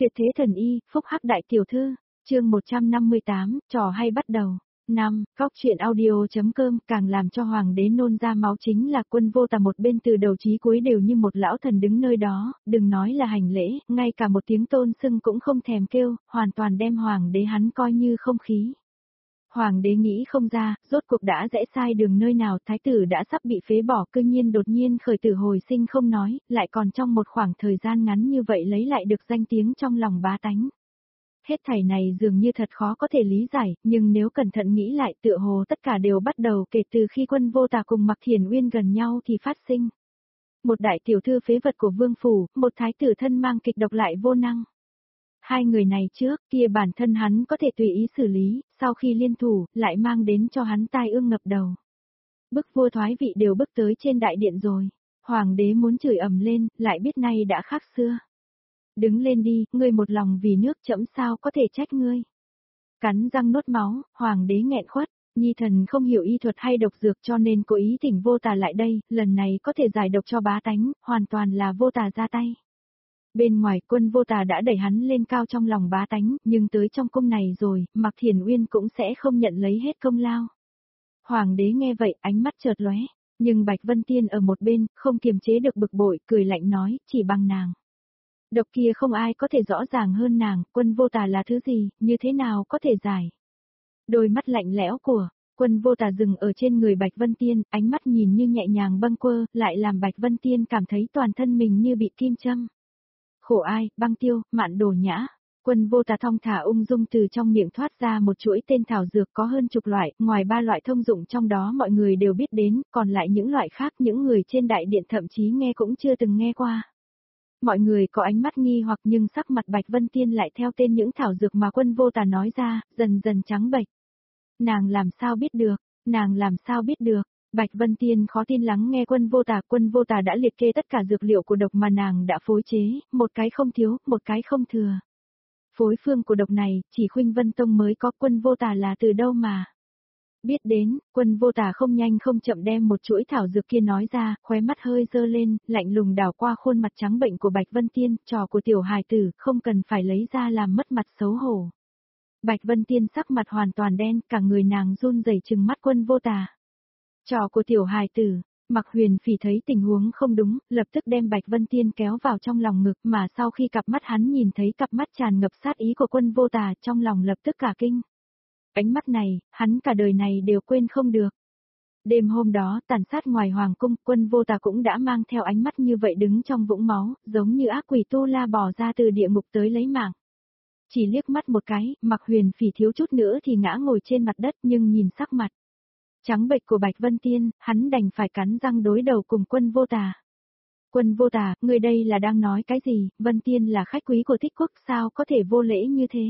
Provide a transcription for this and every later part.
Tuyệt thế thần y, phúc hắc đại tiểu thư, chương 158, trò hay bắt đầu. 5. Cóc truyện audio.com càng làm cho hoàng đế nôn ra máu chính là Quân Vô Tà một bên từ đầu chí cuối đều như một lão thần đứng nơi đó, đừng nói là hành lễ, ngay cả một tiếng tôn xưng cũng không thèm kêu, hoàn toàn đem hoàng đế hắn coi như không khí. Hoàng đế nghĩ không ra, rốt cuộc đã rẽ sai đường nơi nào, thái tử đã sắp bị phế bỏ, cư nhiên đột nhiên khởi tử hồi sinh không nói, lại còn trong một khoảng thời gian ngắn như vậy lấy lại được danh tiếng trong lòng bá tánh. Hết thảy này dường như thật khó có thể lý giải, nhưng nếu cẩn thận nghĩ lại tựa hồ tất cả đều bắt đầu kể từ khi Quân Vô Tà cùng Mạc Thiền Uyên gần nhau thì phát sinh. Một đại tiểu thư phế vật của vương phủ, một thái tử thân mang kịch độc lại vô năng. Hai người này trước kia bản thân hắn có thể tùy ý xử lý, sau khi liên thủ, lại mang đến cho hắn tai ương ngập đầu. Bức vua thoái vị đều bước tới trên đại điện rồi. Hoàng đế muốn chửi ầm lên, lại biết nay đã khác xưa. Đứng lên đi, ngươi một lòng vì nước chẫm sao có thể trách ngươi. Cắn răng nuốt máu, hoàng đế nghẹn khuất, nhi thần không hiểu y thuật hay độc dược cho nên cố ý thỉnh Vô Tà lại đây, lần này có thể giải độc cho bá tánh, hoàn toàn là Vô Tà ra tay. Bên ngoài Quân Vô Tà đã đẩy hắn lên cao trong lòng bá tánh, nhưng tới trong cung này rồi, Mạc Thiền Uyên cũng sẽ không nhận lấy hết công lao. Hoàng đế nghe vậy ánh mắt chợt lóe, nhưng Bạch Vân Tiên ở một bên, không kiềm chế được bực bội, cười lạnh nói, chỉ bằng nàng. Độc kia không ai có thể rõ ràng hơn nàng, Quân Vô Tà là thứ gì, như thế nào có thể giải. Đôi mắt lạnh lẽo của Quân Vô Tà dừng ở trên người Bạch Vân Tiên, ánh mắt nhìn như nhẹ nhàng bâng quơ, lại làm Bạch Vân Tiên cảm thấy toàn thân mình như bị kim châm. Khổ ai, Băng Tiêu, Mạn Đồ Nhã. Quân Vô Tà thong thả ung dung từ trong miệng thoát ra một chuỗi tên thảo dược có hơn chục loại, ngoài 3 loại thông dụng trong đó mọi người đều biết đến, còn lại những loại khác những người trên đại điện thậm chí nghe cũng chưa từng nghe qua. Mọi người có ánh mắt nghi hoặc nhưng sắc mặt Bạch Vân Tiên lại theo tên những thảo dược mà Quân Vô Tà nói ra, dần dần trắng bệch. Nàng làm sao biết được, nàng làm sao biết được. Bạch Vân Tiên khó tin lắng nghe Quân Vô Tà đã liệt kê tất cả dược liệu của độc mà nàng đã phối chế, một cái không thiếu, một cái không thừa. Phối phương của độc này, chỉ Khuynh Vân Tông mới có, Quân Vô Tà là từ đâu mà. Biết đến, Quân Vô Tà không nhanh không chậm đem một chuỗi thảo dược kia nói ra, khóe mắt hơi dơ lên, lạnh lùng đảo qua khuôn mặt trắng bệnh của Bạch Vân Tiên, trò của tiểu hài tử, không cần phải lấy ra làm mất mặt xấu hổ. Bạch Vân Tiên sắc mặt hoàn toàn đen, cả người nàng run rẩy trừng mắt Quân Vô Tà. Trò của tiểu hài tử. Mạc Huyền Phỉ thấy tình huống không đúng, lập tức đem Bạch Vân Tiên kéo vào trong lòng ngực, mà sau khi cặp mắt hắn nhìn thấy cặp mắt tràn ngập sát ý của Quân Vô Tà, trong lòng lập tức cả kinh. Ánh mắt này, hắn cả đời này đều quên không được. Đêm hôm đó, tàn sát ngoài hoàng cung, Quân Vô Tà cũng đã mang theo ánh mắt như vậy đứng trong vũng máu, giống như ác quỷ tu la bò ra từ địa ngục tới lấy mạng. Chỉ liếc mắt một cái, Mạc Huyền Phỉ thiếu chút nữa thì ngã ngồi trên mặt đất, nhưng nhìn sắc mặt trắng bệch của Bạch Vân Tiên, hắn đành phải cắn răng đối đầu cùng Quân Vô Tà. Quân Vô Tà, người đây là đang nói cái gì, Vân Tiên là khách quý của Thích Quốc sao có thể vô lễ như thế.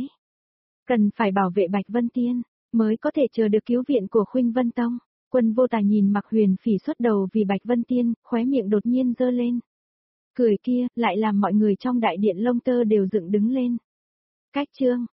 Cần phải bảo vệ Bạch Vân Tiên, mới có thể chờ được cứu viện của Khuynh Vân Tông. Quân Vô Tà nhìn Mạc Huyền Phỉ xuất đầu vì Bạch Vân Tiên, khóe miệng đột nhiên giơ lên. Cười kia, lại làm mọi người trong đại điện lông tơ đều dựng đứng lên. Cách chương,